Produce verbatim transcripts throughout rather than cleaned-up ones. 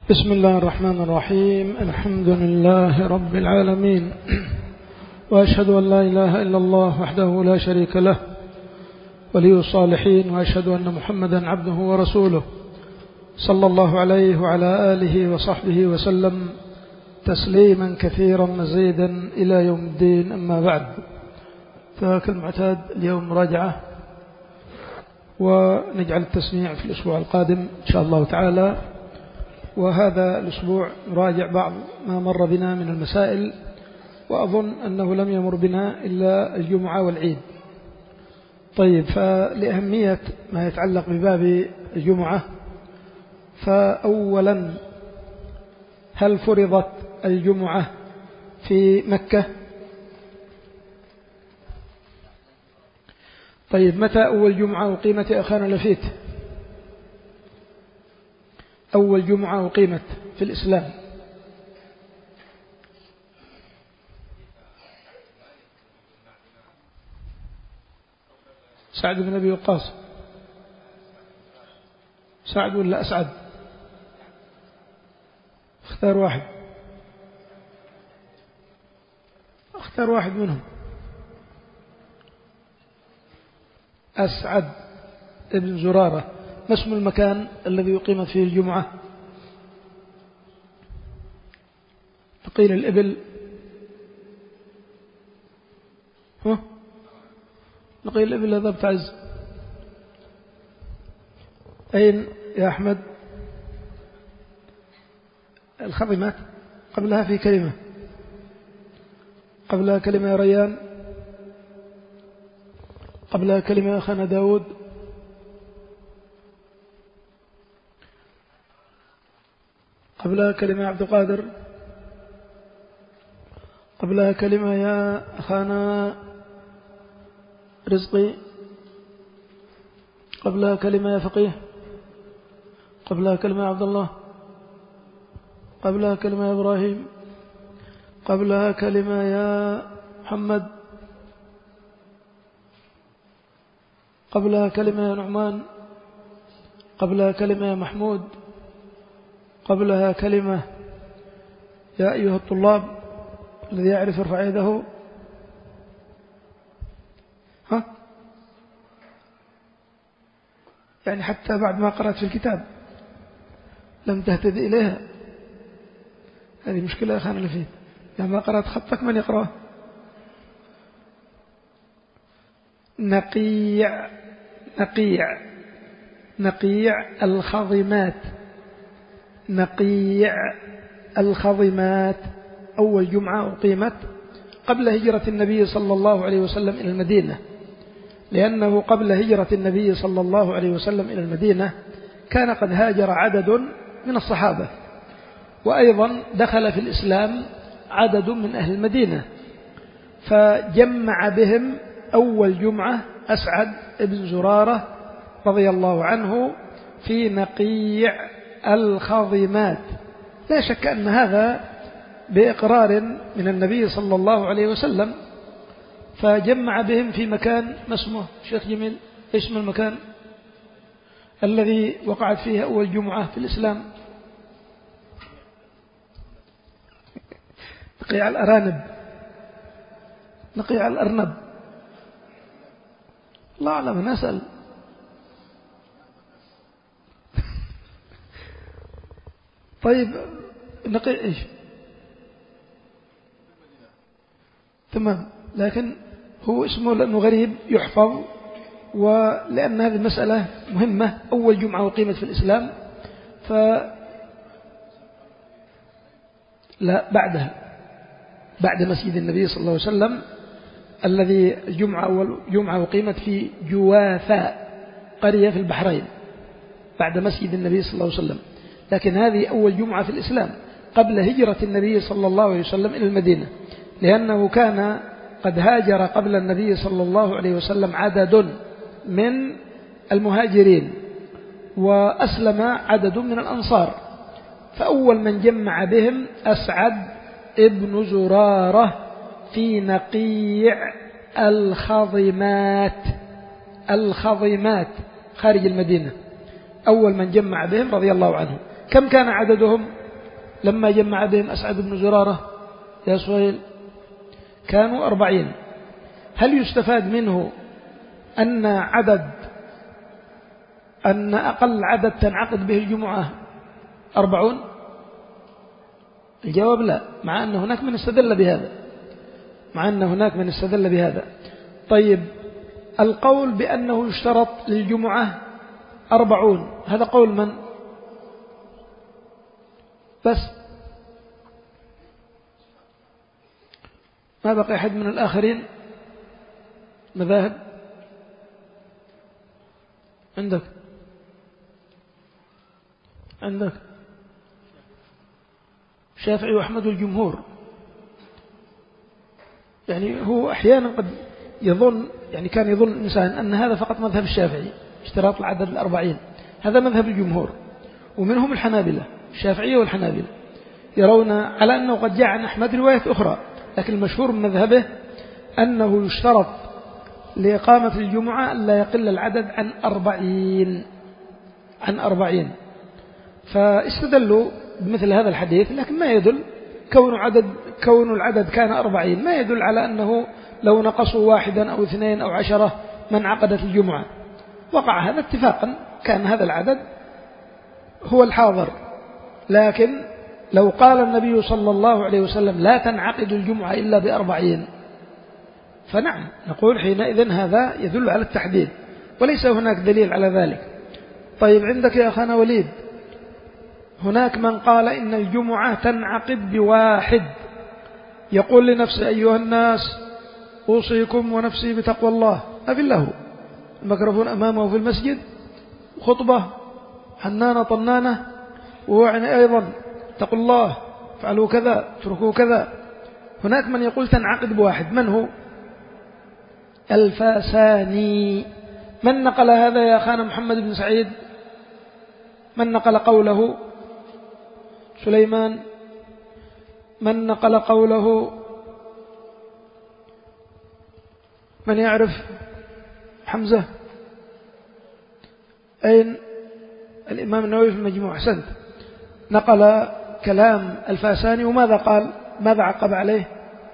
بسم الله الرحمن الرحيم. الحمد لله رب العالمين، وأشهد أن لا إله إلا الله وحده لا شريك له ولي الصالحين، وأشهد أن محمدا عبده ورسوله صلى الله عليه وعلى آله وصحبه وسلم تسليما كثيرا مزيدا إلى يوم الدين. أما بعد، فكالمعتاد اليوم مراجعة، ونجعل التسميع في الأسبوع القادم إن شاء الله تعالى. وهذا الأسبوع نراجع بعض ما مر بنا من المسائل، وأظن أنه لم يمر بنا إلا الجمعة والعيد. طيب، فلأهمية ما يتعلق بباب الجمعة، فأولا، هل فرضت الجمعة في مكة؟ طيب، متى أول جمعة أقيمت يا أخانا لفيت؟ أول جمعة أقيمت في الإسلام؟ سعد بن أبي وقاص. سعد ولا أسعد؟ اختار واحد، اختار واحد منهم. أسعد ابن زرارة. ما اسم المكان الذي أقيمت فيه الجمعة؟ تقيل الإبل. ها؟ نقيل الإبل هذا بتعز. أين يا أحمد؟ الخضمات. قبلها في كلمة، قبلها كلمة يا ريان، قبلها كلمة يا أخانا داود. قبلها كلمة يا عبد القادر. قبلها كلمة يا أخانا رزقي. قبلها كلمة يا فقيه. قبلها كلمة يا عبد الله. قبلها كلمة يا إبراهيم. قبلها كلمة يا محمد. قبلها كلمة يا نعمان. قبلها كلمة يا محمود. قبلها كلمة يا أيها الطلاب. الذي يعرف يرفع يده. ها؟ يعني حتى بعد ما قرأت في الكتاب لم تهتد إليها. هذه مشكلة يا أخانا اللي فيه. يعني ما قرأت خطك من يقرأه؟ نقيع نقيع نقيع الخضمات. نقيع الخضمات. أول جمعة أقيمت قبل هجرة النبي صلى الله عليه وسلم إلى المدينة، لأنه قبل هجرة النبي صلى الله عليه وسلم إلى المدينة كان قد هاجر عدد من الصحابة، وأيضا دخل في الإسلام عدد من أهل المدينة، فجمع بهم أول جمعة أسعد بن زرارة رضي الله عنه في نقيع الخضمات. لا شك أن هذا بإقرار من النبي صلى الله عليه وسلم، فجمع بهم في مكان ما اسمه شيخ جميل؟ إيش اسم المكان الذي وقعت فيه أول جمعة في الإسلام؟ نقيع الأرانب. نقيع الأرنب. الله أعلم، نسأل. طيب، نقيع إيش؟ تمام، لكن هو اسمه لأنه غريب يحفظ، ولأن هذه المسألة مهمة. أول جمعة أقيمت في الإسلام، ف لا بعدها، بعد مسجد النبي صلى الله عليه وسلم، الذي الجمعة أول جمعة أقيمت في جوافاء، قرية في البحرين، بعد مسجد النبي صلى الله عليه وسلم. لكن هذه أول جمعة في الإسلام قبل هجرة النبي صلى الله عليه وسلم إلى المدينة، لأنه كان قد هاجر قبل النبي صلى الله عليه وسلم عدد من المهاجرين، وأسلم عدد من الأنصار، فأول من جمع بهم أسعد ابن زرارة في نقيع الخضمات. الخضمات خارج المدينة، أول من جمع بهم رضي الله عنه. كم كان عددهم لما جمع بهم أسعد بن زرارة يا سهيل؟ كانوا أربعين. هل يستفاد منه أن عدد أن أقل عدد تنعقد به الجمعة أربعون؟ الجواب لا، مع أن هناك من استدل بهذا مع أن هناك من استدل بهذا. طيب القول بأنه يشترط للجمعة أربعون هذا قول من؟ بس ما بقي أحد من الآخرين مذاهب عندك عندك الشافعي وأحمد والجمهور. يعني هو أحيانا قد يظن يعني كان يظن الإنسان أن هذا فقط مذهب الشافعي اشتراط العدد الأربعين، هذا مذهب الجمهور ومنهم الحنابلة. الشافعية والحنابلة يرون على أنه قد جاء عن أحمد رواية أخرى، لكن المشهور من مذهبه أنه يشترط لإقامة الجمعة لا يقل العدد عن أربعين عن أربعين فاستدلوا بمثل هذا الحديث، لكن ما يدل كون عدد كون العدد كان أربعين ما يدل على أنه لو نقصوا واحدا أو اثنين أو عشرة من عقدت الجمعة. وقع هذا اتفاقا، كان هذا العدد هو الحاضر. لكن لو قال النبي صلى الله عليه وسلم لا تنعقد الجمعة إلا بأربعين فنعم نقول حينئذ هذا يدل على التحديد، وليس هناك دليل على ذلك. طيب عندك يا أخانا وليد هناك من قال إن الجمعة تنعقد بواحد، يقول لنفسه أيها الناس أوصيكم ونفسي بتقوى الله، أبي له الميكروفون أمامه في المسجد خطبة حنانة طنانة ووعني أيضا اتقوا الله فعلوا كذا اتركوا كذا. هناك من يقول تنعقد بواحد، من هو؟ الفاساني. من نقل هذا يا أخانا محمد بن سعيد؟ من نقل قوله؟ سليمان. من نقل قوله؟ من يعرف؟ حمزة. أين؟ الإمام النووي في المجموع. أحسنت، نقل كلام الفاساني. وماذا قال؟ ماذا عقب عليه؟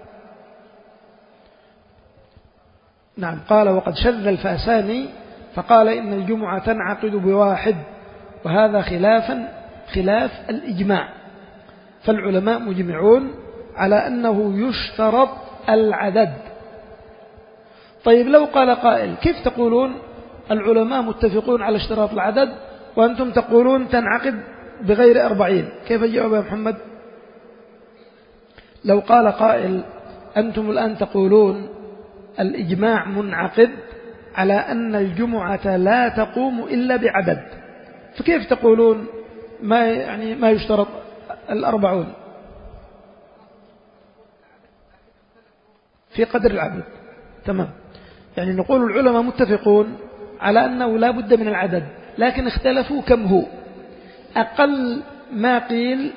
نعم قال وقد شذ الفاساني فقال إن الجمعة تنعقد بواحد، وهذا خلافا خلاف الإجماع، فالعلماء مجمعون على أنه يشترط العدد. طيب لو قال قائل كيف تقولون العلماء متفقون على اشتراط العدد وأنتم تقولون تنعقد بغير أربعين، كيف الجواب يا محمد؟ لو قال قائل أنتم الآن تقولون الإجماع منعقد على أن الجمعة لا تقوم إلا بعدد، فكيف تقولون ما يعني ما يشترط الأربعون في قدر العدد؟ تمام، يعني نقول العلماء متفقون على أنه لا بد من العدد، لكن اختلفوا كم هو. أقل ما قيل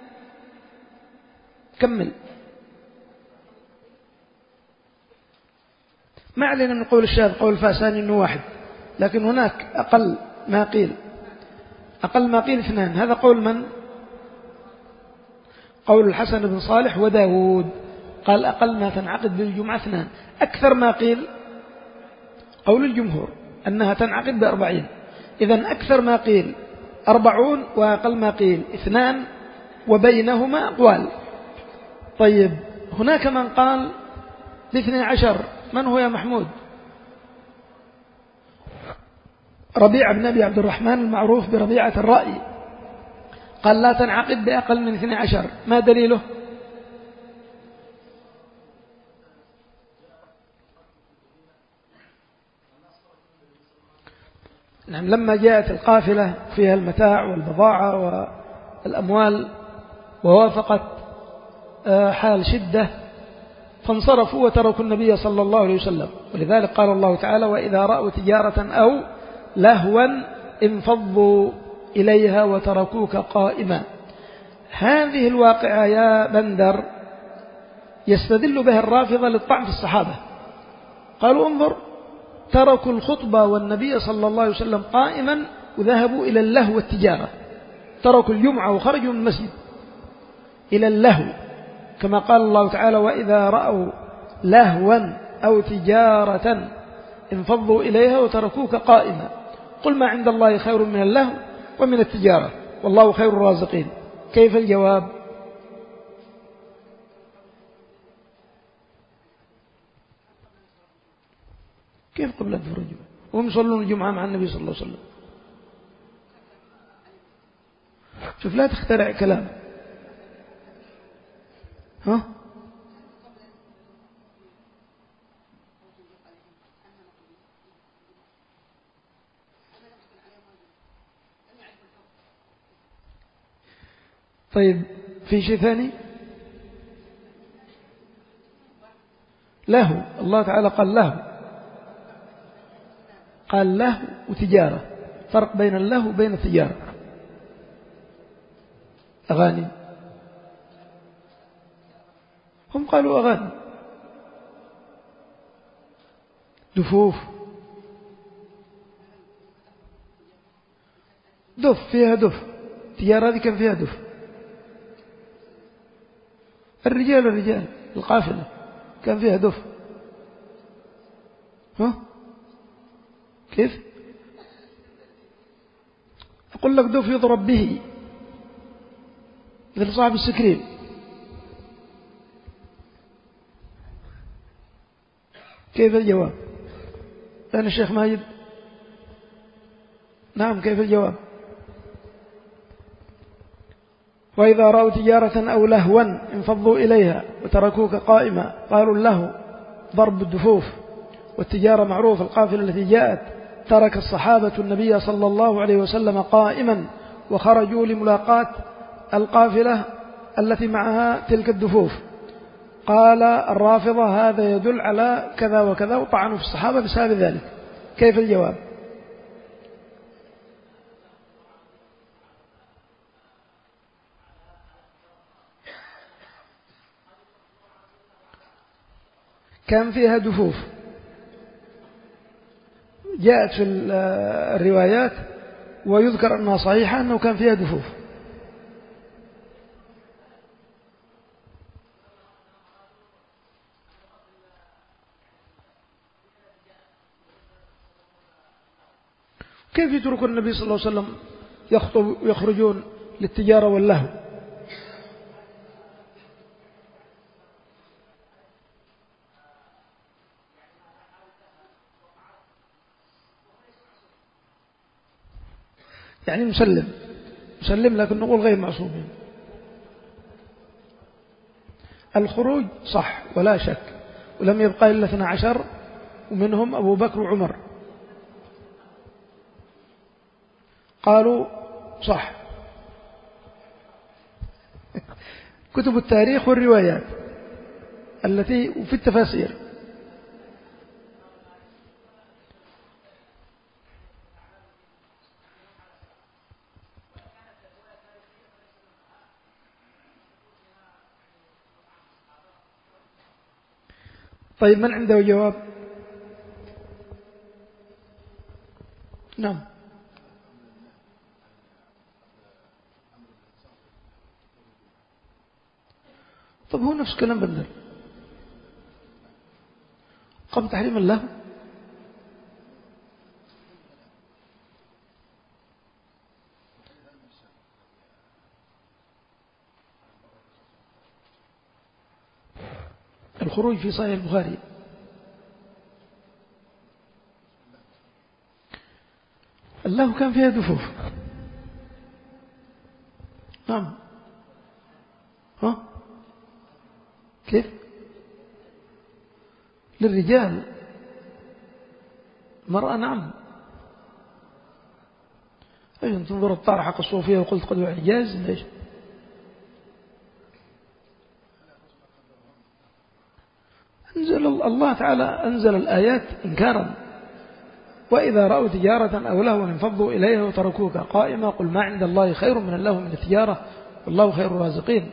كمل، ما علينا من قول الشاذ قول الفاساني أنه واحد، لكن هناك أقل ما قيل أقل ما قيل اثنان. هذا قول من؟ قول الحسن بن صالح وداود، قال أقل ما تنعقد بالجمعة اثنان. أكثر ما قيل قول الجمهور أنها تنعقد بأربعين. إذن أكثر ما قيل أربعون وأقل ما قيل اثنان وبينهما أقوال. طيب هناك من قال باثني عشر، من هو يا محمود؟ ربيعة بن أبي عبد الرحمن المعروف بربيعة الرأي، قال لا تنعقد بأقل من اثني عشر، ما دليله؟ نعم لما جاءت القافلة فيها المتاع والبضاعة والأموال ووافقت حال شدة فانصرفوا وتركوا النبي صلى الله عليه وسلم، ولذلك قال الله تعالى وإذا رأوا تجارة أو لهوا انفضوا إليها وتركوك قائما. هذه الواقعة يا بندر يستدل بها الرافضة للطعن في الصحابة، قالوا انظر تركوا الخطبة والنبي صلى الله عليه وسلم قائما وذهبوا إلى اللهو والتجارة، تركوا الجمعة وخرجوا من المسجد إلى اللهو، كما قال الله تعالى: وإذا رأوا لهوا أو تجارة انفضوا إليها وتركوك قائما قل ما عند الله خير من اللهو ومن التجارة والله خير الرازقين. كيف الجواب؟ كيف قبل الظهر الجمعة وهم يصلون الجمعة مع النبي صلى الله عليه وسلم؟ شوف، لا تخترع كلام. ها؟ طيب، في شيء ثاني؟ له، الله تعالى قال له، قال له وتجارة، فرق بين الله وبين التجارة. أغاني، هم قالوا أغاني. دفوف، دف فيها دف، التجارة هذه كان فيها دف. الرجال الرجال القافلة كان فيها دف. ها؟ كيف؟ أقول لك دف يضرب به مثل صاحب السكرين. كيف الجواب؟ أنا الشيخ ماجد. نعم، كيف الجواب؟ وإذا رأوا تجارة أو لهوا انفضوا إليها وتركوك قائما قالوا اللهو ضرب الدفوف، والتجارة معروف القافلة التي جاءت ترك الصحابة النبي صلى الله عليه وسلم قائما وخرجوا لملاقاة القافلة التي معها تلك الدفوف. قال الرافضة هذا يدل على كذا وكذا وطعنوا في الصحابة بسبب ذلك. كيف الجواب؟ كان فيها دفوف، جاءت في الروايات ويذكر أنها صحيحة أنه كان فيها دفوف. كيف يترك النبي صلى الله عليه وسلم يخطب يخرجون للتجارة واللهو؟ يعني مسلم مسلم لكن نقول غير معصومين. الخروج صح ولا شك، ولم يبقى إلا اثنا عشر ومنهم أبو بكر وعمر. قالوا صح. كتب التاريخ والروايات التي وفي التفاسير. طيب، من عنده جواب؟ نعم. طب هو نفس كلام بندر قبل تحريم الله. الخروج في صحيح البخاري. الله كان فيها دفوف. نعم. ها؟ كيف؟ للرجال. مرأة نعم. أيضا تنظر الطارحة الصوفية وقلت قد إعجاز ليش؟ أنزل الله تعالى أنزل الآيات إنكارا. وإذا رأوا تجارة أو لهوا انفضوا إليها وتركوك قائما قل ما عند الله خير من اللهو من التجارة والله خير الرازقين.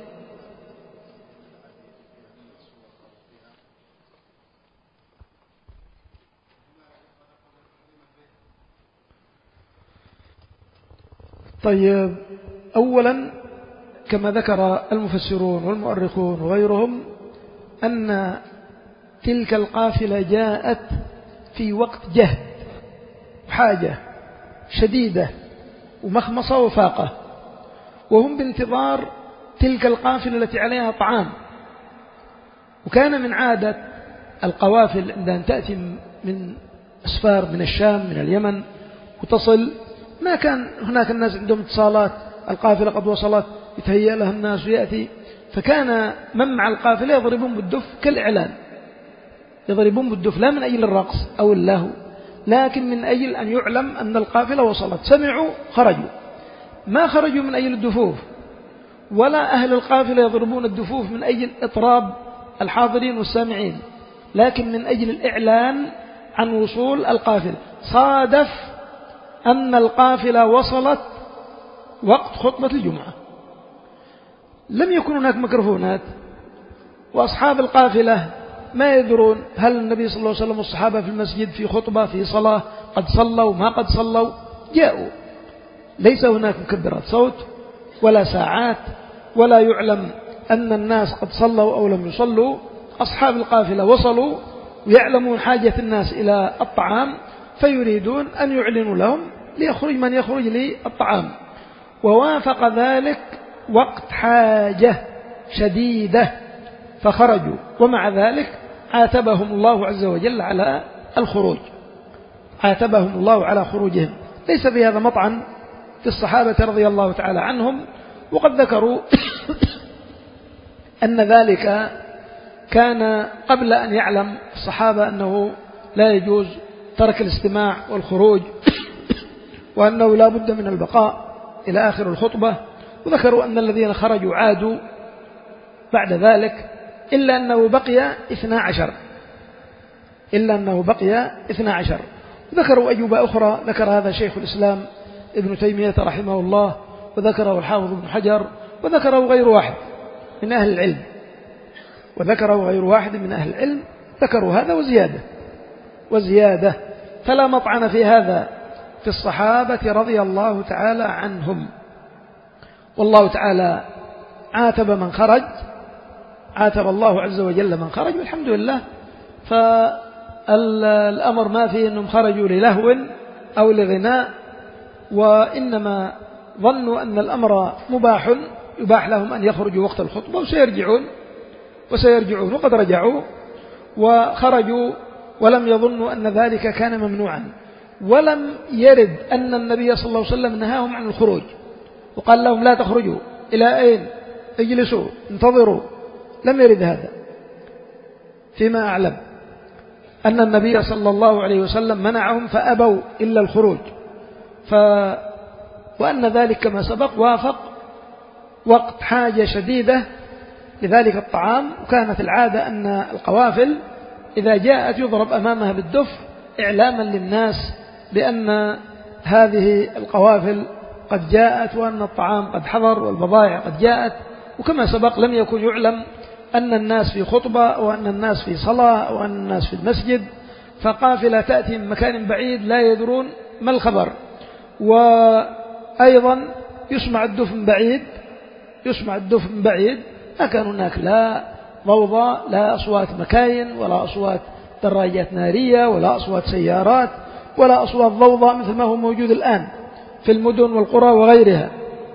طيب، أولا كما ذكر المفسرون والمؤرخون وغيرهم أن تلك القافلة جاءت في وقت جهد وحاجة شديدة ومخمصة وفاقة، وهم بانتظار تلك القافلة التي عليها طعام. وكان من عادة القوافل عند أن تأتي من أسفار من الشام من اليمن وتصل، ما كان هناك الناس عندهم اتصالات، القافلة قد وصلت يتهيأ لها الناس ويأتي، فكان من مع القافلة يضربون بالدف كالإعلان، يضربون بالدف لا من أجل الرقص أو اللهو، لكن من أجل أن يعلم أن القافلة وصلت. سمعوا خرجوا، ما خرجوا من أجل الدفوف، ولا أهل القافلة يضربون الدفوف من أجل إطراب الحاضرين والسامعين، لكن من أجل الإعلان عن وصول القافلة. صادف أن القافلة وصلت وقت خطبة الجمعة، لم يكن هناك ميكروفونات، وأصحاب القافلة ما يدرون هل النبي صلى الله عليه وسلم والصحابة في المسجد في خطبة في صلاة، قد صلوا ما قد صلوا، جاءوا، ليس هناك مكبرات صوت ولا ساعات، ولا يعلم أن الناس قد صلوا أو لم يصلوا. أصحاب القافلة وصلوا ويعلمون حاجة الناس إلى الطعام، فيريدون أن يعلنوا لهم ليخرج من يخرج للطعام. ووافق ذلك وقت حاجة شديدة فخرجوا، ومع ذلك عاتبهم الله عز وجل على الخروج، عاتبهم الله على خروجهم. ليس في هذا مطعن في الصحابة رضي الله تعالى عنهم، وقد ذكروا أن ذلك كان قبل أن يعلم الصحابة أنه لا يجوز ترك الاستماع والخروج، وأنه لا بد من البقاء إلى آخر الخطبة. وذكروا أن الذين خرجوا عادوا بعد ذلك، إلا أنه بقي اثنا عشر إلا أنه بقي اثنا عشر. ذكروا أجوبة أخرى، ذكر هذا شيخ الإسلام ابن تيمية رحمه الله، وذكره الحافظ ابن حجر، وذكره غير واحد من أهل العلم، وذكره غير واحد من أهل العلم، ذكروا هذا وزيادة وزيادة فلا مطعن في هذا في الصحابة رضي الله تعالى عنهم. والله تعالى عاتب من خرج، عاتب الله عز وجل من خرج، والحمد لله. فالأمر ما فيه أنهم خرجوا للهو أو لغناء، وإنما ظنوا أن الأمر مباح، يباح لهم أن يخرجوا وقت الخطبة وسيرجعون وسيرجعون وقد رجعوا وخرجوا، ولم يظنوا أن ذلك كان ممنوعا. ولم يرد أن النبي صلى الله عليه وسلم نهاهم عن الخروج وقال لهم لا تخرجوا، إلى أين؟ اجلسوا انتظروا، لم يرد هذا فيما أعلم، أن النبي صلى الله عليه وسلم منعهم فأبوا إلا الخروج. ف... وأن ذلك كما سبق وافق وقت حاجة شديدة لذلك الطعام. وكانت العادة أن القوافل إذا جاءت يضرب أمامها بالدف إعلاما للناس بأن هذه القوافل قد جاءت، وأن الطعام قد حضر والبضائع قد جاءت. وكما سبق لم يكن يعلم أن الناس في خطبة أو أن الناس في صلاة أو أن الناس في المسجد، فقافلة تأتي من مكان بعيد لا يدرون ما الخبر. وأيضا يسمع الدف من بعيد، يسمع الدف من بعيد، ما كان هناك لا ضوضاء، لا أصوات مكاين، ولا أصوات دراجات نارية، ولا أصوات سيارات، ولا أصوات ضوضاء مثل ما هو موجود الآن في المدن والقرى وغيرها.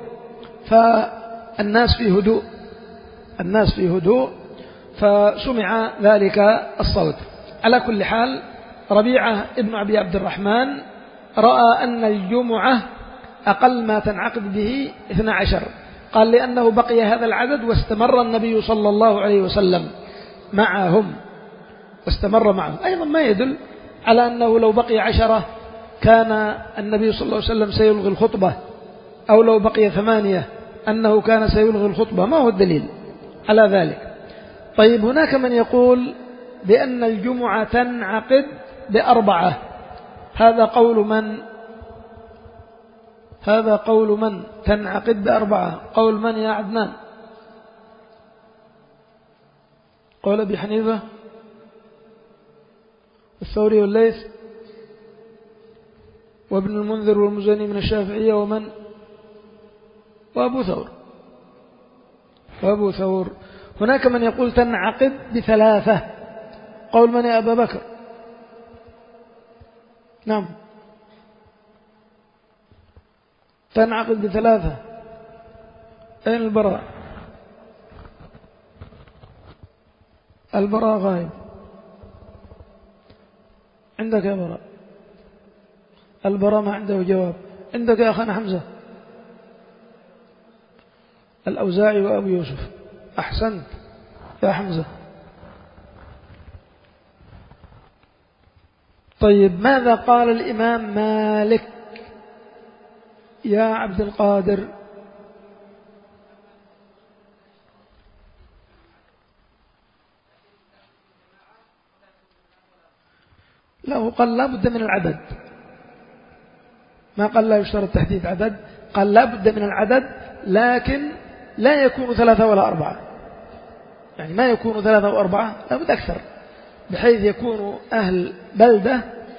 فالناس في هدوء، الناس في هدوء، فسمع ذلك الصوت. على كل حال، ربيعة ابن أبي عبد الرحمن رأى أن الجمعة أقل ما تنعقد به اثنا عشر، قال لأنه بقي هذا العدد واستمر النبي صلى الله عليه وسلم معهم، واستمر معهم. أيضا ما يدل على أنه لو بقي عشرة كان النبي صلى الله عليه وسلم سيلغي الخطبة، أو لو بقي ثمانية أنه كان سيلغي الخطبة، ما هو الدليل على ذلك؟ طيب، هناك من يقول بأن الجمعة تنعقد بأربعة، هذا قول من؟ هذا قول من تنعقد بأربعة؟ قول من يا عدنان؟ قول أبي حنيفة والثوري والليث وابن المنذر والمزني من الشافعية، ومن وأبو ثور وأبو ثور. هناك من يقول تنعقد بثلاثة، قول من يا أبا بكر؟ نعم، تنعقد بثلاثة. أين البراء؟ البراء غايب. عندك يا براء؟ البراء ما عنده جواب. عندك يا أخانا حمزة؟ الأوزاعي وأبو يوسف. أحسنت يا حمزة. طيب ماذا قال الإمام مالك يا عبد القادر؟ له قال لا بد من العدد، ما قال لا يشترط تحديد عدد، قال لا بد من العدد، لكن لا يكون ثلاثة ولا أربعة، يعني ما يكون ثلاثة وأربعة، لا بد أكثر، بحيث يكون أهل بلدة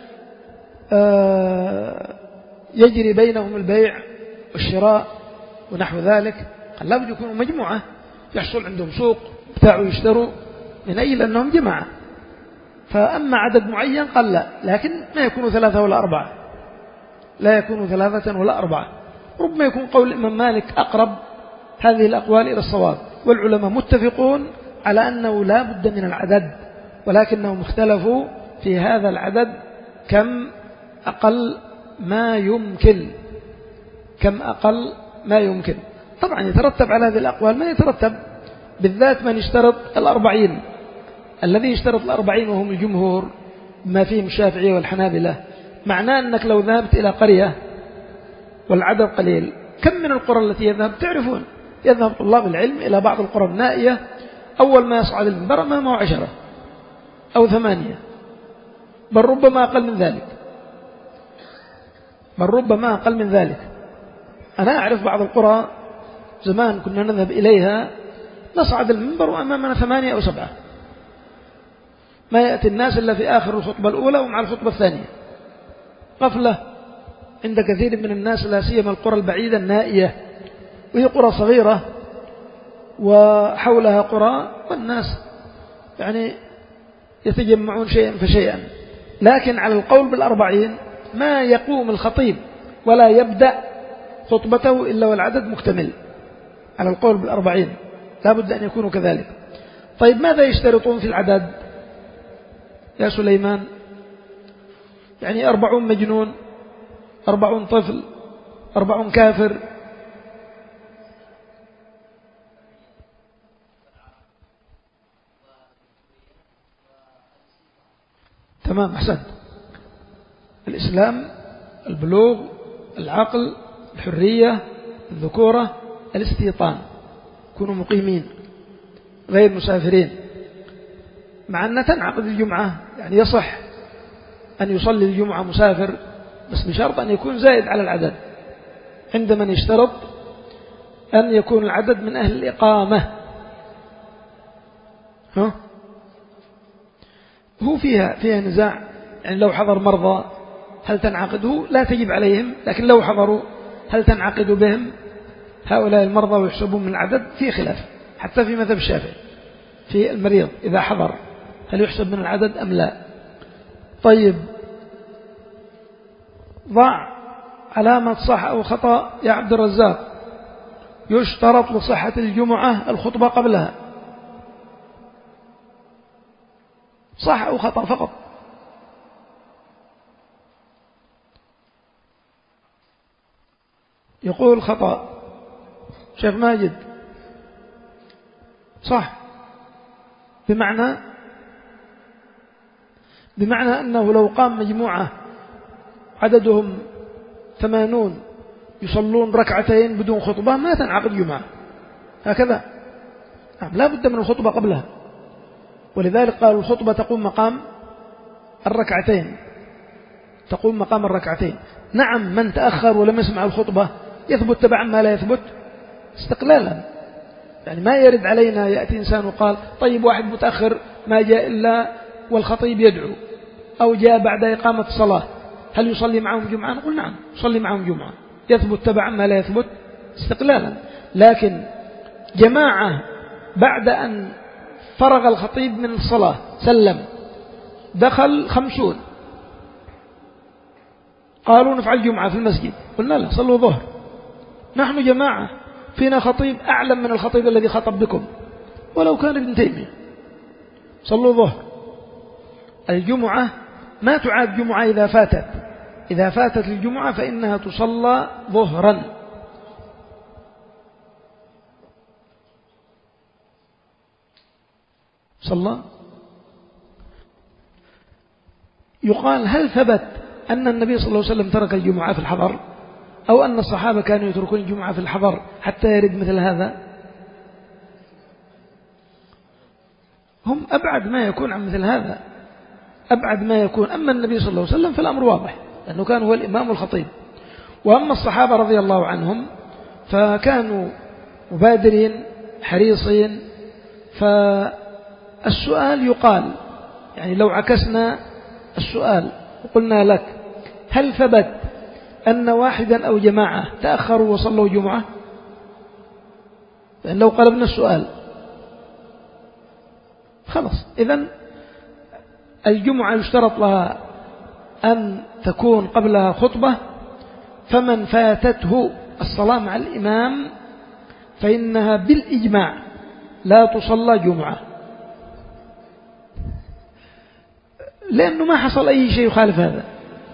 يجري بينهم البيع والشراء ونحو ذلك. قال لا بد يكونوا مجموعة، يحصل عندهم سوق بتاعوا يشتروا من أجل أنهم جماعة. فأما عدد معين قال لا، لكن ما يكون ثلاثة ولا أربعة، لا يكون ثلاثة ولا أربعة. ربما يكون قول الإمام مالك أقرب هذه الأقوال إلى الصواب، والعلماء متفقون على أنه لا بد من العدد، ولكنهم اختلفوا في هذا العدد كم أقل ما يمكن، كم أقل ما يمكن. طبعا يترتب على هذه الأقوال ما يترتب، بالذات من يشترط الأربعين. الذي يشترط الأربعين وهم الجمهور ما فيهم الشافعية والحنابلة، معناه أنك لو ذهبت إلى قرية والعدد قليل، كم من القرى التي يذهب تعرفون؟ يذهب طلاب العلم إلى بعض القرى النائية، أول ما يصعد المنبر أمامه عشرة أو ثمانية، بل ربما أقل من ذلك، بل ربما أقل من ذلك. أنا أعرف بعض القرى زمان كنا نذهب إليها نصعد المنبر وأمامنا ثمانية أو سبعة، ما يأتي الناس إلا في آخر الخطبة الأولى ومع الخطبة الثانية، غفلة عند كثير من الناس، لا سيما القرى البعيدة النائية، وهي قرى صغيرة وحولها قرى والناس يعني يتجمعون شيئا فشيئا. لكن على القول بالأربعين ما يقوم الخطيب ولا يبدأ خطبته إلا والعدد مكتمل، على القول بالأربعين لا بد أن يكونوا كذلك. طيب ماذا يشترطون في العدد يا سليمان؟ يعني أربعون مجنون، أربعون طفل، أربعون كافر؟ تمام، أحسنت. الإسلام، البلوغ، العقل، الحرية، الذكورة، الاستيطان، كونوا مقيمين غير مسافرين. مع أن تنعقد الجمعة، يعني يصح أن يصلي الجمعة مسافر، بس بشرط أن يكون زائد على العدد. عند من يشترط أن يكون العدد من أهل الإقامة. ها؟ هو فيها فيها نزاع، يعني لو حضر مرضى هل تنعقد؟ هو لا تجب عليهم، لكن لو حضروا هل تنعقد بهم هؤلاء المرضى ويحسبون من العدد؟ في خلاف حتى في مذهب الشافعي في المريض إذا حضر هل يحسب من العدد أم لا. طيب ضع علامة صح أو خطأ يا عبد الرزاق. يشترط لصحة الجمعة الخطبة قبلها، صح أو خطأ فقط. يقول خطأ. شيخ ماجد صح، بمعنى بمعنى أنه لو قام مجموعة عددهم ثمانون يصلون ركعتين بدون خطبة ما تنعقد جمعة، هكذا لا بد من الخطبة قبلها. ولذلك قالوا الخطبة تقوم مقام الركعتين، تقوم مقام الركعتين. نعم من تأخر ولم يسمع الخطبة يثبت تبعا ما لا يثبت استقلالا، يعني ما يرد علينا يأتي إنسان وقال طيب واحد متأخر ما جاء إلا والخطيب يدعو، أو جاء بعد إقامة الصلاة، هل يصلي معهم جمعة؟ نقول نعم يصلي معهم جمعة، يثبت تبعا ما لا يثبت استقلالا. لكن جماعة بعد أن فرغ الخطيب من الصلاة سلم، دخل خمسون قالوا نفعل جمعة في المسجد، قلنا لا، صلوا ظهر، نحن جماعة فينا خطيب أعلم من الخطيب الذي خطب بكم ولو كان ابن تيمية، صلوا ظهر. الجمعة ما تعاد جمعة إذا فاتت، إذا فاتت الجمعة فإنها تصلى ظهرا. صلى. يقال هل ثبت أن النبي صلى الله عليه وسلم ترك الجمعة في الحضر، أو أن الصحابة كانوا يتركون الجمعة في الحضر حتى يرد مثل هذا؟ هم أبعد ما يكون عن مثل هذا، أبعد ما يكون. أما النبي صلى الله عليه وسلم فالأمر واضح، لأنه كان هو الإمام والخطيب. وأما الصحابة رضي الله عنهم فكانوا مبادرين حريصين. فالسؤال يقال، يعني لو عكسنا السؤال وقلنا لك هل ثبت أن واحدا أو جماعة تأخروا وصلوا جمعة؟ لأن لو قلبنا السؤال خلاص، إذن الجمعة يشترط لها أن تكون قبلها خطبة، فمن فاتته الصلاة مع الإمام فإنها بالإجماع لا تصلى جمعة، لأنه ما حصل أي شيء يخالف هذا.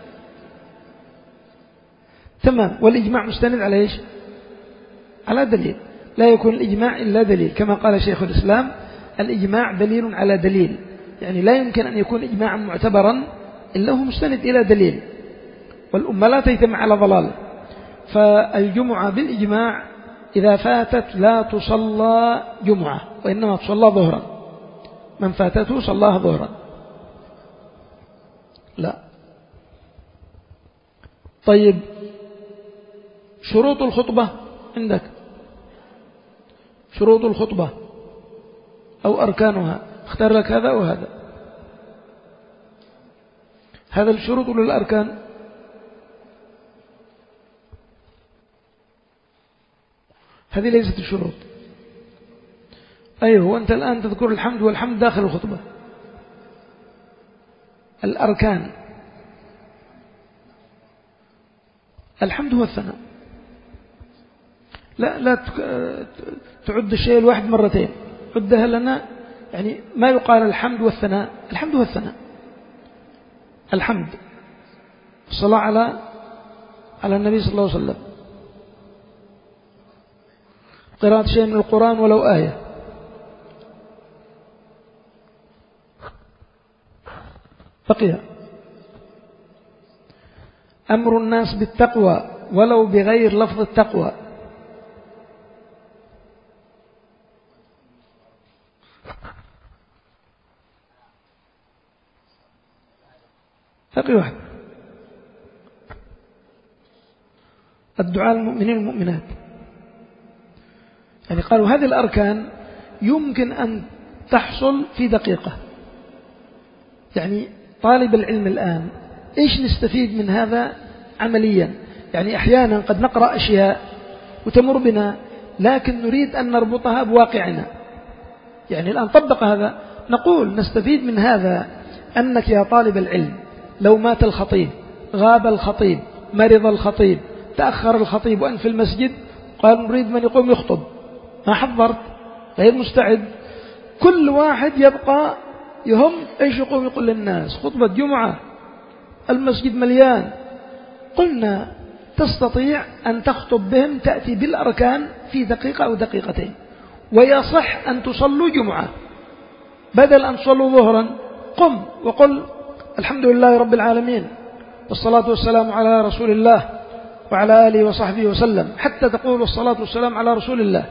تمام. والإجماع مستند على إيش؟ على دليل، لا يكون الإجماع إلا دليل، كما قال شيخ الإسلام الإجماع دليل على دليل، يعني لا يمكن أن يكون إجماعا معتبرا إلا هو مستند إلى دليل، والأمة لا تجتمع على ضلال. فالجمعة بالإجماع إذا فاتت لا تصلى جمعة، وإنما تصلى ظهرا، من فاتته صلاها ظهرا. لا. طيب، شروط الخطبة عندك، شروط الخطبة أو أركانها، اختار لك هذا وهذا. هذا الشروط ولا الأركان؟ هذه ليست الشروط. أيوه، وأنت الآن تذكر الحمد والحمد داخل الخطبة. الأركان، الحمد هو الثناء. لا لا تعد الشيء الواحد مرتين، عدها لنا، يعني ما يقال الحمد والثناء. الحمد هو الثناء. الحمد الصلاة على على النبي صلى الله عليه وسلم، قراءة شيء من القرآن ولو آية، بقي أمر الناس بالتقوى ولو بغير لفظ التقوى، بقي واحد، الدعاء للمؤمنين والمؤمنات. يعني قالوا هذه الأركان يمكن أن تحصل في دقيقة. يعني طالب العلم الآن إيش نستفيد من هذا عمليا؟ يعني أحيانا قد نقرأ أشياء وتمر بنا، لكن نريد أن نربطها بواقعنا. يعني الآن طبق هذا، نقول نستفيد من هذا أنك يا طالب العلم لو مات الخطيب، غاب الخطيب، مرض الخطيب، تأخر الخطيب وأنت في المسجد، قال نريد من يقوم يخطب، ما حضرت، غير مستعد، كل واحد يبقى يهم إيش يقوم يقول للناس، خطبة جمعة، المسجد مليان. قلنا تستطيع أن تخطب بهم، تأتي بالأركان في دقيقة أو دقيقتين، ويصح أن تصلوا جمعة، بدل أن تصلوا ظهرا قم وقل الحمد لله رب العالمين والصلاة والسلام على رسول الله وعلى آله وصحبه وسلم، حتى تقول الصلاة والسلام على رسول الله.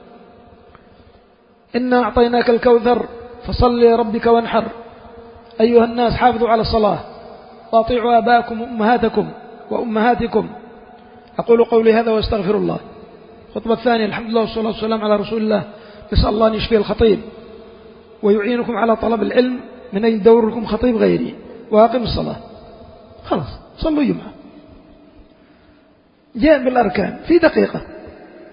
إنا أعطيناك الكوثر فصل لربك وانحر، أيها الناس حافظوا على الصلاة وأطيعوا آباءكم وأمهاتكم وأمهاتكم. أقول قولي هذا واستغفر الله. الخطبة الثانية الحمد لله والصلاة والسلام على رسول الله، نسأل الله أن يشفي الخطيب ويعينكم على طلب العلم من أجل دوركم خطيب غيري، وأقم الصلاة. خلاص صلوا جمعة. جاء بالأركان في دقيقة.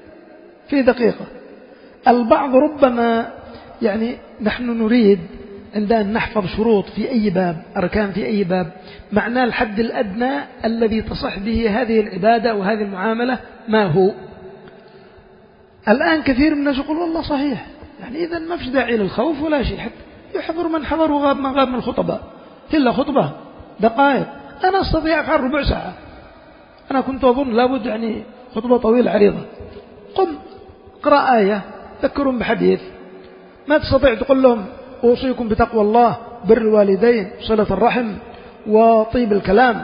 في دقيقة. البعض ربما يعني نحن نريد عندما نحفظ شروط في أي باب، أركان في أي باب، معناه الحد الأدنى الذي تصح به هذه العبادة وهذه المعاملة ما هو. الآن كثير من الناس يقول والله صحيح، يعني إذا ما فيش داعي للخوف ولا شيء، حتى يحضر من حضر وغاب من غاب من الخطباء، إلا خطبة دقائق، أنا أستطيع أفعل ربع ساعة. أنا كنت أظن لابد يعني خطبة طويلة عريضة. قم اقرأ آية، ذكرهم بحديث، ما تستطيع تقول لهم أوصيكم بتقوى الله، بر الوالدين، صلة الرحم، وطيب الكلام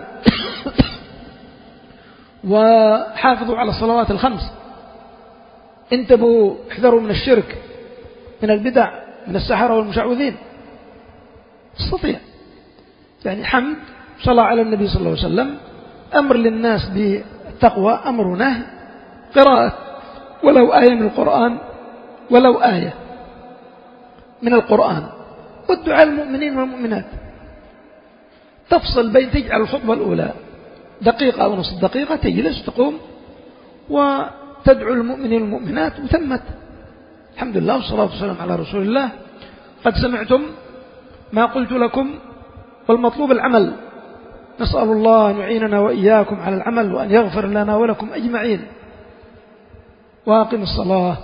وحافظوا على الصلوات الخمس، انتبهوا احذروا من الشرك، من البدع، من السحرة والمشعوذين. تستطيع يعني حمد، صلاة على النبي صلى الله عليه وسلم، أمر للناس بالتقوى، أمر ونهي، قراءة ولو آية من القرآن، ولو آية من القرآن، والدعاء المؤمنين والمؤمنات. تفصل بين، تجعل الخطبة الأولى دقيقة أو نصف دقيقة، تجلس تقوم وتدعو المؤمنين والمؤمنات وتمت. الحمد لله والصلاة والسلام على رسول الله. قد سمعتم ما قلت لكم، والمطلوب العمل. نسأل الله أن يعيننا وإياكم على العمل، وأن يغفر لنا ولكم أجمعين. وأقم الصلاة.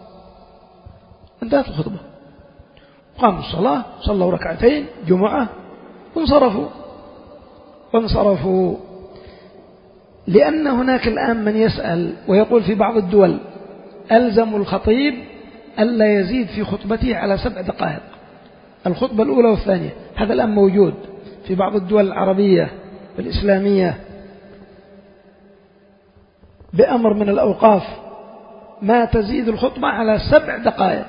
انتهت الخطبة، قاموا الصلاة، صلوا ركعتين جمعة وانصرفوا وانصرفوا لأن هناك الآن من يسأل ويقول في بعض الدول ألزم الخطيب ألا يزيد في خطبته على سبع دقائق، الخطبة الأولى والثانية. هذا الآن موجود في بعض الدول العربية والإسلامية بأمر من الأوقاف، ما تزيد الخطبة على سبع دقائق.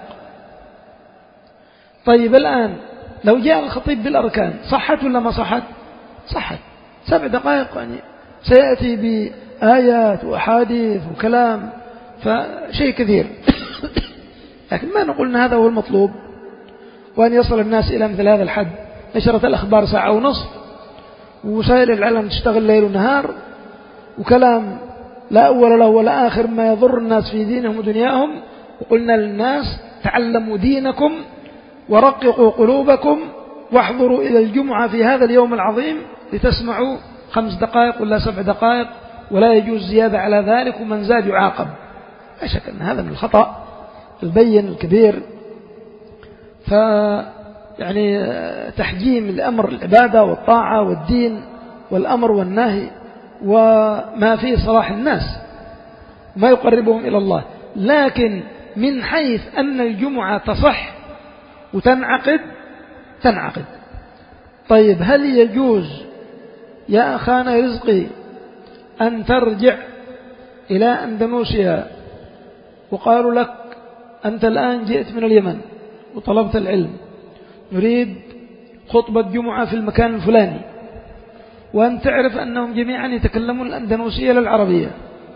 طيب الآن لو جاء الخطيب بالأركان صحت ولا ما صحت؟ صحت. سبع دقائق يعني سيأتي بآيات وأحاديث وكلام، فشيء كثير. لكن ما نقول أن هذا هو المطلوب، وأن يصل الناس إلى مثل هذا الحد. نشرة الأخبار ساعة ونصف، ووسائل الإعلام تشتغل ليل ونهار، وكلام لا أول له ولا آخر، ما يضر الناس في دينهم ودنياهم. وقلنا للناس تعلموا دينكم ورققوا قلوبكم واحضروا إلى الجمعة في هذا اليوم العظيم لتسمعوا خمس دقائق ولا سبع دقائق، ولا يجوز زيادة على ذلك، ومن زاد يعاقب. لا شك أن هذا من الخطأ البين الكبير. ف يعني تحجيم الأمر العبادة والطاعة والدين والأمر والنهي، وما فيه صلاح الناس، ما يقربهم إلى الله. لكن من حيث أن الجمعة تصح وتنعقد تنعقد. طيب هل يجوز يا أخانا رزقي أن ترجع إلى أندونيسيا وقالوا لك أنت الآن جئت من اليمن وطلبت العلم، نريد خطبة جمعة في المكان الفلاني، وأن تعرف أنهم جميعا يتكلمون الأندونيسية للعربية،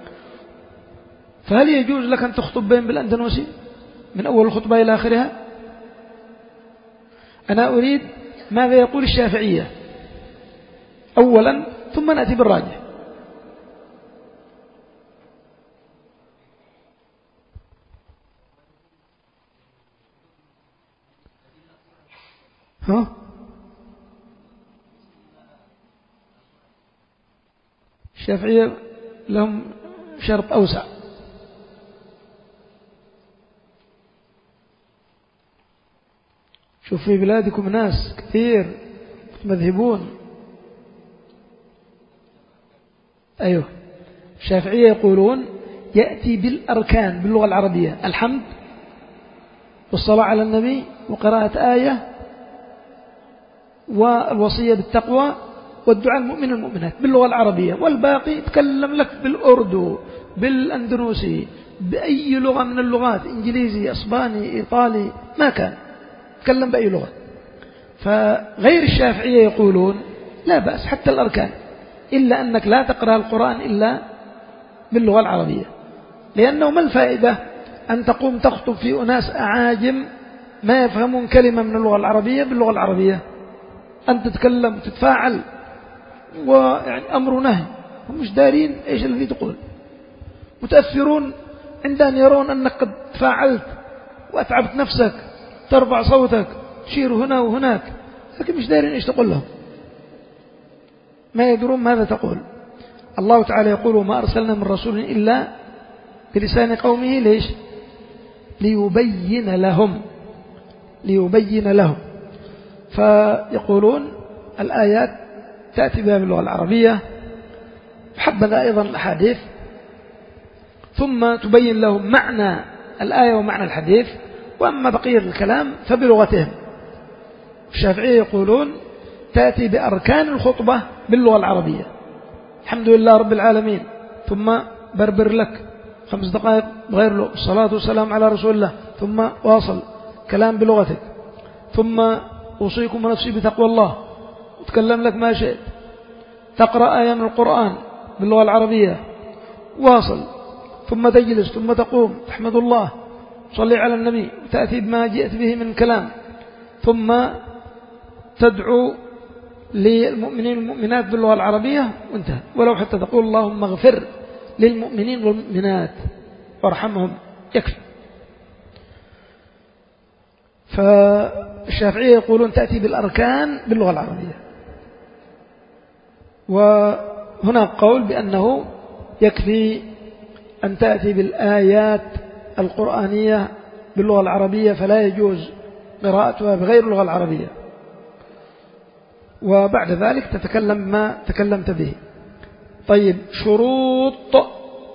فهل يجوز لك أن تخطب بهم بالأندونيسي من أول الخطبة إلى آخرها؟ أنا أريد ماذا يقول الشافعية أولا، ثم نأتي بالراجح. ها؟ الشافعية لهم شرط أوسع. شوف في بلادكم ناس كثير مذهبون. أيوه، الشافعية يقولون يأتي بالأركان باللغة العربية: الحمد والصلاة على النبي وقراءة آية والوصية بالتقوى والدعاء المؤمن المؤمنات باللغة العربية، والباقي يتكلم لك بالأردو، بالأندونيسي، بأي لغة من اللغات، إنجليزي، أسباني، إيطالي، ما كان يتكلم بأي لغة. فغير الشافعية يقولون لا بأس حتى الأركان، إلا أنك لا تقرأ القرآن إلا باللغة العربية، لأنه ما الفائدة أن تقوم تخطب في أناس أعاجم ما يفهمون كلمة من اللغة العربية باللغة العربية، أن تتكلم وتتفاعل، ويعني أمر نهي، هم مش دارين إيش الذي تقول، متأثرون عند أن يرون أنك قد تفاعلت وأتعبت نفسك ترفع صوتك تشير هنا وهناك، لكن مش دارين إيش تقول لهم، ما يدرون ماذا تقول. الله تعالى يقول وما أرسلنا من رسول إلا بلسان قومه، ليش؟ ليبين لهم ليبين لهم فيقولون الآيات تأتي بها باللغة العربية، حبذا أيضا الأحاديث، ثم تبين لهم معنى الآية ومعنى الحديث، وأما بقية الكلام فبلغتهم. الشافعية يقولون تأتي بأركان الخطبة باللغة العربية، الحمد لله رب العالمين، ثم بربر لك خمس دقائق بغير له، الصلاة والسلام على رسول الله، ثم واصل كلام بلغتك، ثم أوصيكم ونفسي بتقوى الله، وتكلم لك ما شئت، تقرأ آية من القرآن باللغة العربية، واصل، ثم تجلس، ثم تقوم تحمد الله، تصلي على النبي، تأتي بما جئت به من كلام، ثم تدعو للمؤمنين والمؤمنات باللغة العربية وانتهى. ولو حتى تقول اللهم اغفر للمؤمنين والمؤمنات وارحمهم يكفي. فالشافعية يقولون تأتي بالأركان باللغة العربية، وهناك قول بأنه يكفي أن تأتي بالآيات القرآنية باللغة العربية، فلا يجوز قراءتها بغير اللغة العربية، وبعد ذلك تتكلم ما تكلمت به. طيب، شروط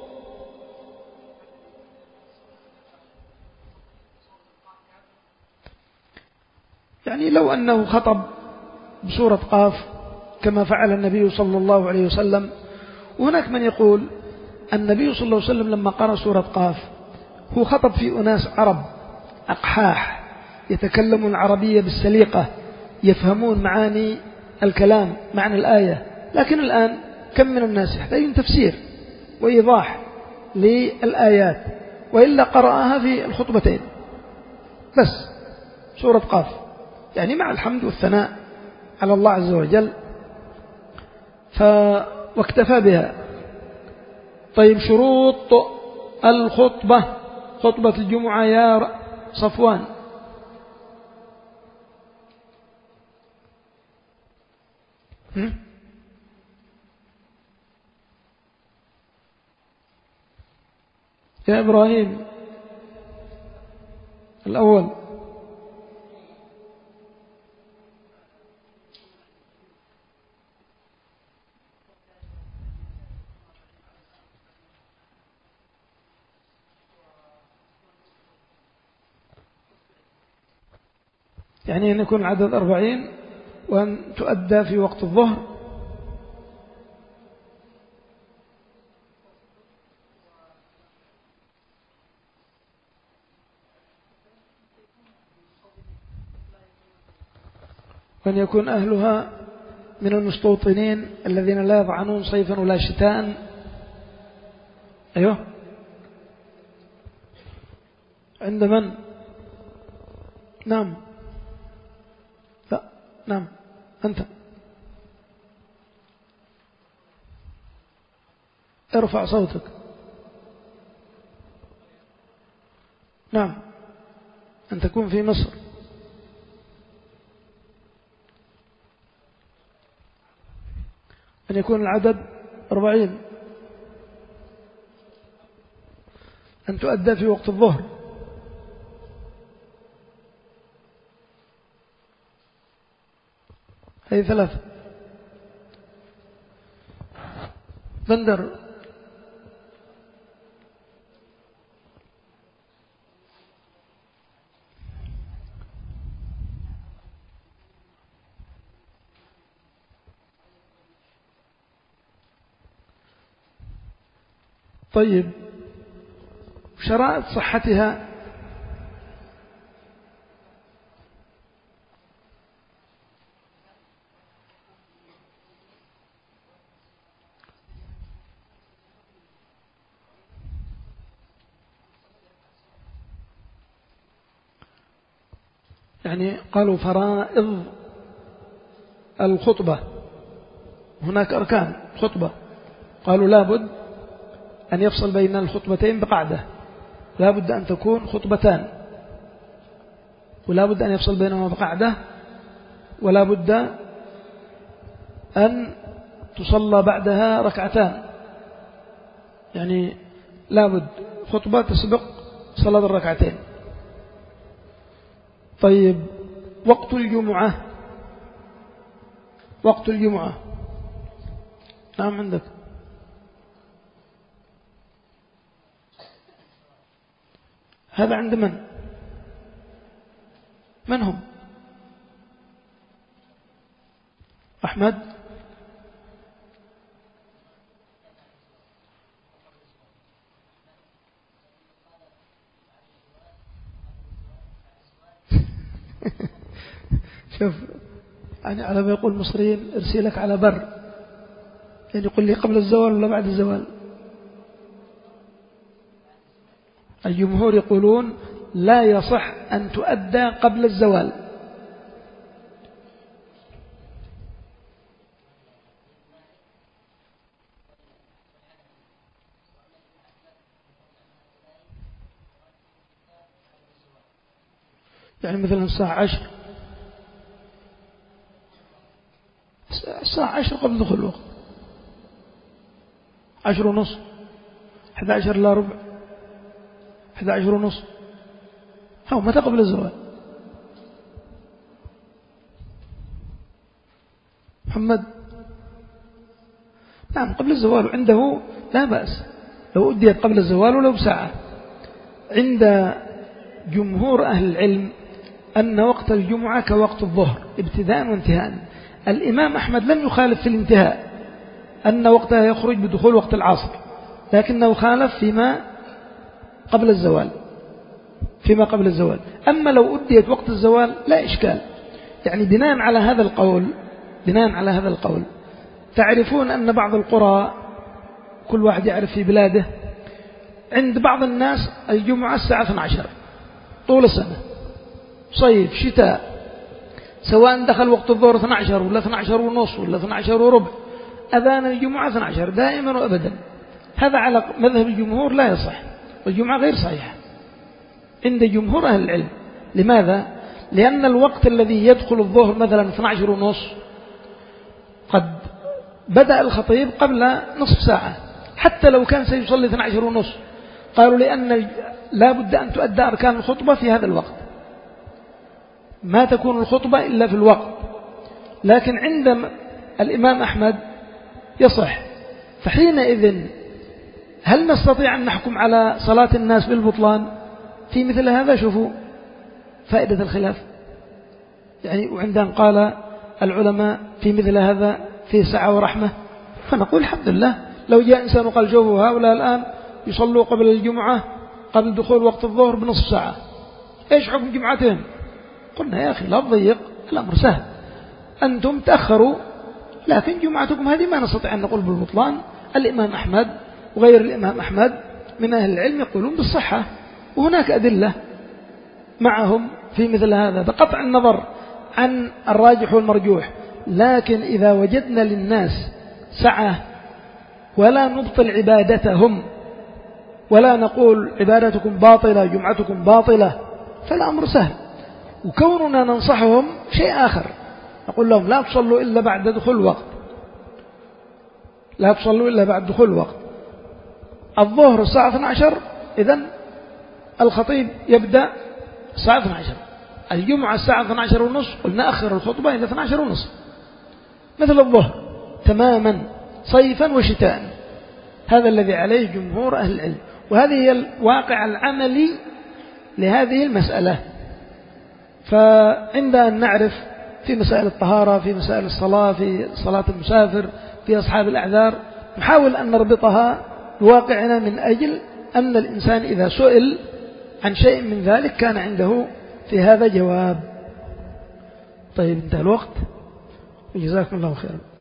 يعني لو أنه خطب بسورة قاف كما فعل النبي صلى الله عليه وسلم، وهناك من يقول النبي صلى الله عليه وسلم لما قرأ سورة قاف هو خطب في أناس عرب أقحاح يتكلمون العربية بالسليقة، يفهمون معاني الكلام معنى الآية، لكن الآن كم من الناس يحتاجون تفسير وإيضاح للآيات، وإلا قرأها في الخطبتين بس سورة قاف، يعني مع الحمد والثناء على الله عز وجل، ف... واكتفى بها. طيب، شروط الخطبة، خطبة الجمعة يا صفوان. هم؟ يا إبراهيم الأول. يعني أن يكون العدد أربعين وأن تؤدى في وقت الظهر. وأن يكون أهلها من المستوطنين الذين لا يضعنون صيفا ولا شتاء. أيوه، عند من؟ نعم، لا، نعم، أنت ارفع صوتك. نعم، أن تكون في مصر. أن يكون العدد أربعين. أن تؤدى في وقت الظهر. هذه ثلاثة. بندر. طيب، شرائط صحتها. يعني قالوا فرائض الخطبة، هناك أركان خطبة، قالوا لابد أن يفصل بين الخطبتين بقعدة، لا بد أن تكون خطبتان، ولا بد أن يفصل بينهما بقعدة، ولا بد أن تصلى بعدها ركعتان، يعني لا بد خطبة تسبق صلاة الركعتين. طيب وقت الجمعة، وقت الجمعة نعم عندك هذا عند من؟ من هم؟ أحمد؟ شوف يعني على ما يقول المصريين ارسلك على بر، يعني يقول لي قبل الزوال ولا بعد الزوال. الجمهور يقولون لا يصح أن تؤدى قبل الزوال، يعني مثلا الساعة عشر، الساعة عشر قبل دخول الوقت، عشر ونص، أحد عشر لا ربع، أحد عشر ونص، هو متى قبل الزوال؟ محمد؟ نعم قبل الزوال، عنده لا بأس لو أديت قبل الزوال ولو بساعة. عند جمهور أهل العلم أن وقت الجمعة كوقت الظهر ابتداء وانتهاء. الإمام أحمد لم يخالف في الانتهاء أن وقتها يخرج بدخول وقت العصر، لكنه خالف فيما قبل الزوال، فيما قبل الزوال. أما لو أديت وقت الزوال لا إشكال. يعني بناء على هذا القول، بناء على هذا القول تعرفون أن بعض القرى كل واحد يعرف في بلاده، عند بعض الناس الجمعة الساعة اثنتي عشرة طول السنة، صيف شتاء، سواء دخل وقت الظهر اثنتي عشرة ولا اثنتي عشرة ونص ولا اثنتي عشرة وربع، أذان الجمعة اثنتي عشرة دائما وأبدا. هذا على مذهب الجمهور لا يصح، والجمعة غير صحيحة عند جمهور أهل العلم. لماذا؟ لأن الوقت الذي يدخل الظهر مثلا اثنتي عشرة ونص قد بدأ الخطيب قبل نصف ساعة، حتى لو كان سيصلي اثنتي عشرة ونص، قالوا لأن لا بد أن تؤدى أركان الخطبة في هذا الوقت، ما تكون الخطبة إلا في الوقت. لكن عند الإمام أحمد يصح. فحينئذ هل نستطيع أن نحكم على صلاة الناس بالبطلان في مثل هذا؟ شوفوا فائدة الخلاف. يعني وعندما قال العلماء في مثل هذا في سعة ورحمة، فنقول الحمد لله. لو جاء إنسان وقال شوفوا هؤلاء الآن يصلوا قبل الجمعة قبل دخول وقت الظهر بنصف ساعة، إيش حكم جمعتين؟ قلنا يا أخي لا تضيق، الأمر سهل، أنتم تأخروا، لكن جمعتكم هذه ما نستطيع أن نقول بالبطلان. الإمام أحمد وغير الإمام أحمد من أهل العلم يقولون بالصحة، وهناك أدلة معهم في مثل هذا بقطع النظر عن الراجح والمرجوح. لكن إذا وجدنا للناس سعة ولا نبطل عبادتهم ولا نقول عبادتكم باطلة جمعتكم باطلة، فالأمر سهل. وكوننا ننصحهم شيء آخر، نقول لهم لا تصلوا إلا بعد دخول الوقت، لا تصلوا إلا بعد دخول الوقت. الظهر الساعة اثنتي عشرة، إذن الخطيب يبدأ الساعة اثنتي عشرة. الجمعة الساعة اثنتي عشرة ونصف، قلنا أخر الخطبة إلى اثنتي عشرة ونصف، مثل الظهر تماما صيفا وشتاء. هذا الذي عليه جمهور أهل العلم، وهذه هي الواقع العملي لهذه المسألة. فعند أن نعرف في مسائل الطهارة، في مسائل الصلاة، في صلاة المسافر، في أصحاب الأعذار، نحاول أن نربطها بواقعنا من أجل أن الإنسان إذا سئل عن شيء من ذلك كان عنده في هذا جواب. طيب انتهى الوقت، وجزاكم الله خيرا.